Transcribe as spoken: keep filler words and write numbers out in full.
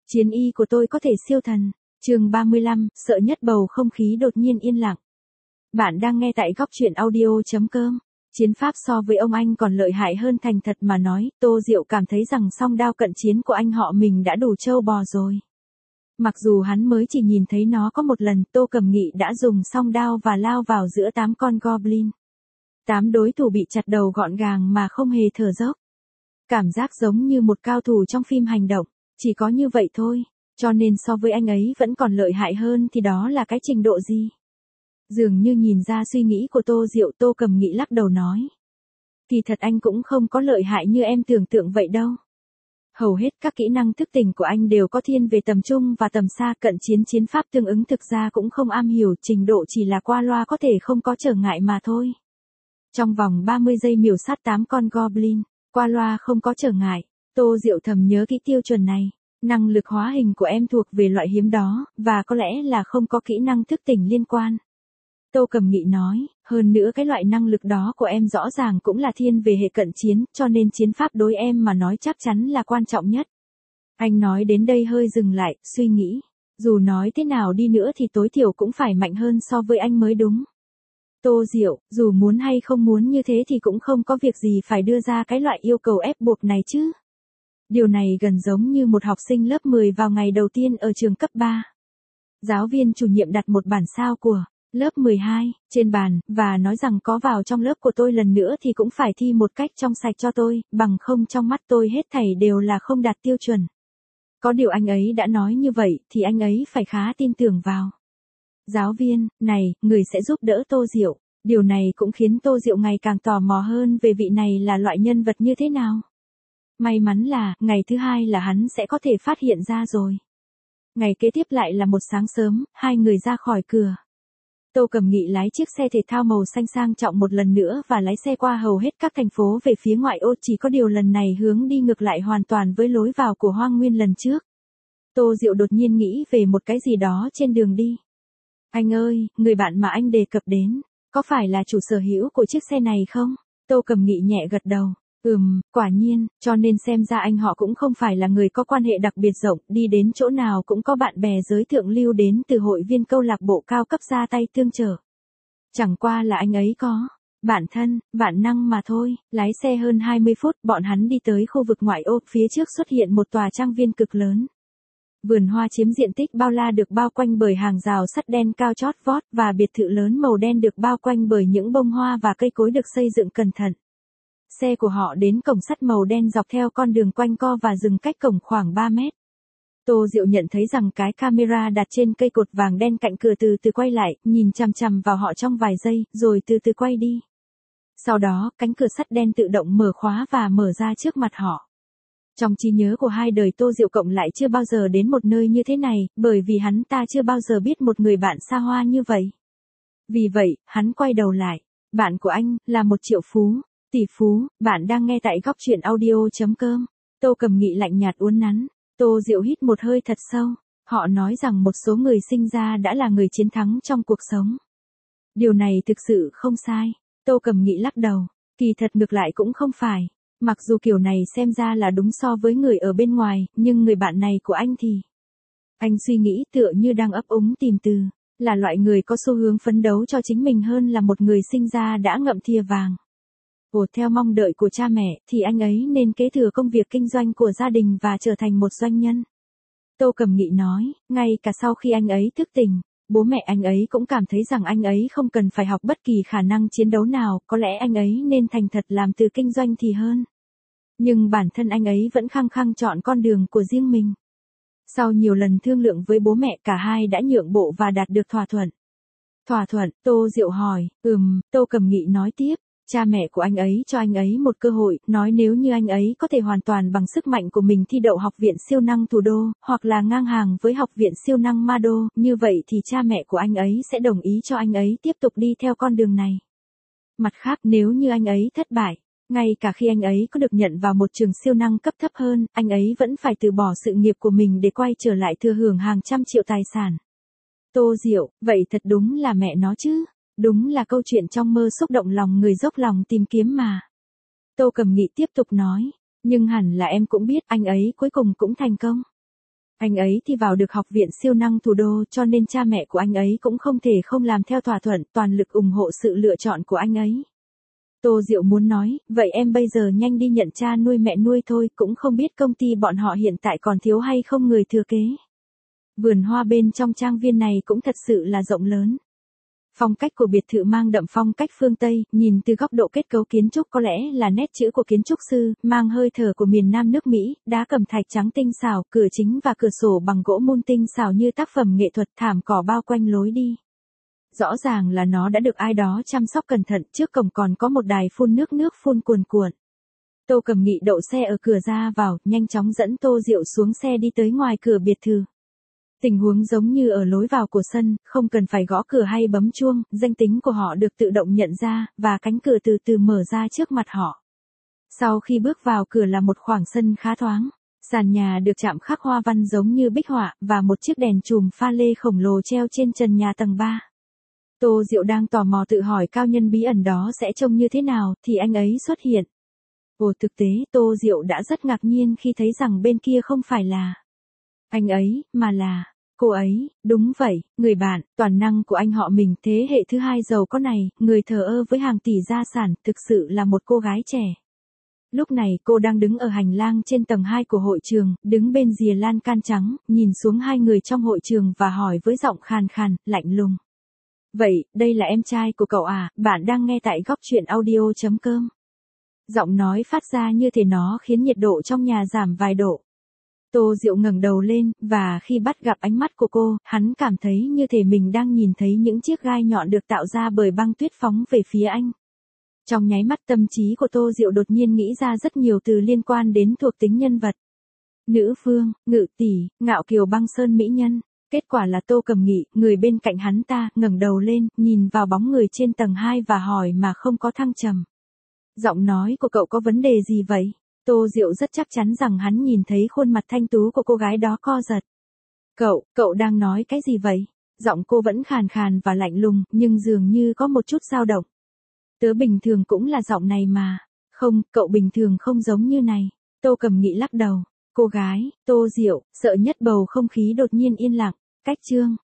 Chiến y của tôi có thể siêu thần. Chương ba mươi lăm, sợ nhất bầu không khí đột nhiên yên lặng. Bạn đang nghe tại góc truyện audio.com. Chiến pháp so với ông anh còn lợi hại hơn, thành thật mà nói, Tô Diệu cảm thấy rằng song đao cận chiến của anh họ mình đã đủ trâu bò rồi. Mặc dù hắn mới chỉ nhìn thấy nó có một lần, Tô Cẩm Nghị đã dùng song đao và lao vào giữa tám con goblin. Tám đối thủ bị chặt đầu gọn gàng mà không hề thở dốc. Cảm giác giống như một cao thủ trong phim hành động, chỉ có như vậy thôi, cho nên so với anh ấy vẫn còn lợi hại hơn thì đó là cái trình độ gì? Dường như nhìn ra suy nghĩ của Tô Diệu, Tô Cẩm Nghị lắc đầu nói. Kỳ thật anh cũng không có lợi hại như em tưởng tượng vậy đâu. Hầu hết các kỹ năng thức tỉnh của anh đều có thiên về tầm trung và tầm xa, cận chiến chiến pháp tương ứng thực ra cũng không am hiểu, trình độ chỉ là qua loa có thể không có trở ngại mà thôi. Trong vòng ba mươi giây miểu sát tám con goblin, qua loa không có trở ngại, Tô Diệu thầm nhớ kỹ tiêu chuẩn này. Năng lực hóa hình của em thuộc về loại hiếm đó, và có lẽ là không có kỹ năng thức tỉnh liên quan. Tô Cẩm Nghị nói, hơn nữa cái loại năng lực đó của em rõ ràng cũng là thiên về hệ cận chiến, cho nên chiến pháp đối em mà nói chắc chắn là quan trọng nhất. Anh nói đến đây hơi dừng lại, suy nghĩ. Dù nói thế nào đi nữa thì tối thiểu cũng phải mạnh hơn so với anh mới đúng. Tô Diệu, dù muốn hay không muốn như thế thì cũng không có việc gì phải đưa ra cái loại yêu cầu ép buộc này chứ. Điều này gần giống như một học sinh lớp mười vào ngày đầu tiên ở trường cấp ba. Giáo viên chủ nhiệm đặt một bản sao của lớp mười hai trên bàn, và nói rằng có vào trong lớp của tôi lần nữa thì cũng phải thi một cách trong sạch cho tôi, bằng không trong mắt tôi hết thảy đều là không đạt tiêu chuẩn. Có điều anh ấy đã nói như vậy thì anh ấy phải khá tin tưởng vào. Giáo viên, này, người sẽ giúp đỡ Tô Diệu. Điều này cũng khiến Tô Diệu ngày càng tò mò hơn về vị này là loại nhân vật như thế nào. May mắn là, ngày thứ hai là hắn sẽ có thể phát hiện ra rồi. Ngày kế tiếp lại là một sáng sớm, hai người ra khỏi cửa. Tô Cẩm Nghị lái chiếc xe thể thao màu xanh sang trọng một lần nữa và lái xe qua hầu hết các thành phố về phía ngoại ô, chỉ có điều lần này hướng đi ngược lại hoàn toàn với lối vào của Hoang Nguyên lần trước. Tô Diệu đột nhiên nghĩ về một cái gì đó trên đường đi. Anh ơi, người bạn mà anh đề cập đến, có phải là chủ sở hữu của chiếc xe này không? Tô Cẩm Nghị nhẹ gật đầu. Ừm, quả nhiên, cho nên xem ra anh họ cũng không phải là người có quan hệ đặc biệt rộng, đi đến chỗ nào cũng có bạn bè giới thượng lưu đến từ hội viên câu lạc bộ cao cấp ra tay tương trợ. Chẳng qua là anh ấy có bạn thân, bạn năng mà thôi. Lái xe hơn hai mươi phút, bọn hắn đi tới khu vực ngoại ô, phía trước xuất hiện một tòa trang viên cực lớn. Vườn hoa chiếm diện tích bao la được bao quanh bởi hàng rào sắt đen cao chót vót, và biệt thự lớn màu đen được bao quanh bởi những bông hoa và cây cối được xây dựng cẩn thận. Xe của họ đến cổng sắt màu đen dọc theo con đường quanh co và dừng cách cổng khoảng ba mét. Tô Diệu nhận thấy rằng cái camera đặt trên cây cột vàng đen cạnh cửa từ từ quay lại, nhìn chằm chằm vào họ trong vài giây, rồi từ từ quay đi. Sau đó, cánh cửa sắt đen tự động mở khóa và mở ra trước mặt họ. Trong trí nhớ của hai đời Tô Diệu cộng lại chưa bao giờ đến một nơi như thế này, bởi vì hắn ta chưa bao giờ biết một người bạn xa hoa như vậy. Vì vậy, hắn quay đầu lại. Bạn của anh, là một triệu phú. Tỷ phú, bạn đang nghe tại góc truyện audio.com. Tô Cẩm Nghị lạnh nhạt uốn nắn. Tô Diệu hít một hơi thật sâu. Họ nói rằng một số người sinh ra đã là người chiến thắng trong cuộc sống. Điều này thực sự không sai. Tô Cẩm Nghị lắc đầu. Kỳ thật ngược lại cũng không phải. Mặc dù kiểu này xem ra là đúng so với người ở bên ngoài, nhưng người bạn này của anh thì... Anh suy nghĩ tựa như đang ấp úng tìm từ. Là loại người có xu hướng phấn đấu cho chính mình hơn là một người sinh ra đã ngậm thìa vàng. Ồ, theo mong đợi của cha mẹ, thì anh ấy nên kế thừa công việc kinh doanh của gia đình và trở thành một doanh nhân. Tô Cẩm Nghị nói, ngay cả sau khi anh ấy thức tỉnh, bố mẹ anh ấy cũng cảm thấy rằng anh ấy không cần phải học bất kỳ khả năng chiến đấu nào, có lẽ anh ấy nên thành thật làm từ kinh doanh thì hơn. Nhưng bản thân anh ấy vẫn khăng khăng chọn con đường của riêng mình. Sau nhiều lần thương lượng với bố mẹ, cả hai đã nhượng bộ và đạt được thỏa thuận. Thỏa thuận, Tô Diệu hỏi, ừm, Tô Cẩm Nghị nói tiếp. Cha mẹ của anh ấy cho anh ấy một cơ hội, nói nếu như anh ấy có thể hoàn toàn bằng sức mạnh của mình thi đậu học viện siêu năng thủ đô, hoặc là ngang hàng với học viện siêu năng ma đô, như vậy thì cha mẹ của anh ấy sẽ đồng ý cho anh ấy tiếp tục đi theo con đường này. Mặt khác, nếu như anh ấy thất bại, ngay cả khi anh ấy có được nhận vào một trường siêu năng cấp thấp hơn, anh ấy vẫn phải từ bỏ sự nghiệp của mình để quay trở lại thừa hưởng hàng trăm triệu tài sản. Tô Diệu, vậy thật đúng là mẹ nó chứ. Đúng là câu chuyện trong mơ xúc động lòng người dốc lòng tìm kiếm mà. Tô Cẩm Nghị tiếp tục nói, nhưng hẳn là em cũng biết anh ấy cuối cùng cũng thành công. Anh ấy thì vào được học viện siêu năng thủ đô cho nên cha mẹ của anh ấy cũng không thể không làm theo thỏa thuận, toàn lực ủng hộ sự lựa chọn của anh ấy. Tô Diệu muốn nói, vậy em bây giờ nhanh đi nhận cha nuôi mẹ nuôi thôi, cũng không biết công ty bọn họ hiện tại còn thiếu hay không người thừa kế. Vườn hoa bên trong trang viên này cũng thật sự là rộng lớn. Phong cách của biệt thự mang đậm phong cách phương Tây, nhìn từ góc độ kết cấu kiến trúc có lẽ là nét chữ của kiến trúc sư, mang hơi thở của miền Nam nước Mỹ, đá cẩm thạch trắng tinh xảo, cửa chính và cửa sổ bằng gỗ mun tinh xảo như tác phẩm nghệ thuật, thảm cỏ bao quanh lối đi. Rõ ràng là nó đã được ai đó chăm sóc cẩn thận, trước cổng còn có một đài phun nước nước phun cuồn cuộn. Tô Cầm Nghị đậu xe ở cửa ra vào, nhanh chóng dẫn Tô Diệu xuống xe đi tới ngoài cửa biệt thự. Tình huống giống như ở lối vào của sân, không cần phải gõ cửa hay bấm chuông, danh tính của họ được tự động nhận ra, và cánh cửa từ từ mở ra trước mặt họ. Sau khi bước vào cửa là một khoảng sân khá thoáng. Sàn nhà được chạm khắc hoa văn giống như bích họa, và một chiếc đèn chùm pha lê khổng lồ treo trên trần nhà tầng ba. Tô Diệu đang tò mò tự hỏi cao nhân bí ẩn đó sẽ trông như thế nào, thì anh ấy xuất hiện. Ồ, thực tế, Tô Diệu đã rất ngạc nhiên khi thấy rằng bên kia không phải là anh ấy, mà là cô ấy. Đúng vậy, người bạn, toàn năng của anh họ mình, thế hệ thứ hai giàu có này, người thờ ơ với hàng tỷ gia sản, thực sự là một cô gái trẻ. Lúc này cô đang đứng ở hành lang trên tầng hai của hội trường, đứng bên rìa lan can trắng, nhìn xuống hai người trong hội trường và hỏi với giọng khàn khàn, lạnh lùng. Vậy, đây là em trai của cậu à, bạn đang nghe tại góc truyện audio chấm com. Giọng nói phát ra như thể nó khiến nhiệt độ trong nhà giảm vài độ. Tô Diệu ngẩng đầu lên, và khi bắt gặp ánh mắt của cô, hắn cảm thấy như thể mình đang nhìn thấy những chiếc gai nhọn được tạo ra bởi băng tuyết phóng về phía anh. Trong nháy mắt tâm trí của Tô Diệu đột nhiên nghĩ ra rất nhiều từ liên quan đến thuộc tính nhân vật. Nữ vương, ngự tỷ, ngạo kiều băng sơn mỹ nhân. Kết quả là Tô Cầm Nghị, người bên cạnh hắn ta, ngẩng đầu lên, nhìn vào bóng người trên tầng hai và hỏi mà không có thăng trầm. Giọng nói của cậu có vấn đề gì vậy? Tô Diệu rất chắc chắn rằng hắn nhìn thấy khuôn mặt thanh tú của cô gái đó co giật. Cậu, cậu đang nói cái gì vậy? Giọng cô vẫn khàn khàn và lạnh lùng, nhưng dường như có một chút dao động. Tớ bình thường cũng là giọng này mà. Không, cậu bình thường không giống như này. Tô Cầm Nghị lắc đầu. Cô gái, Tô Diệu, sợ nhất bầu không khí đột nhiên yên lặng. Cách chương.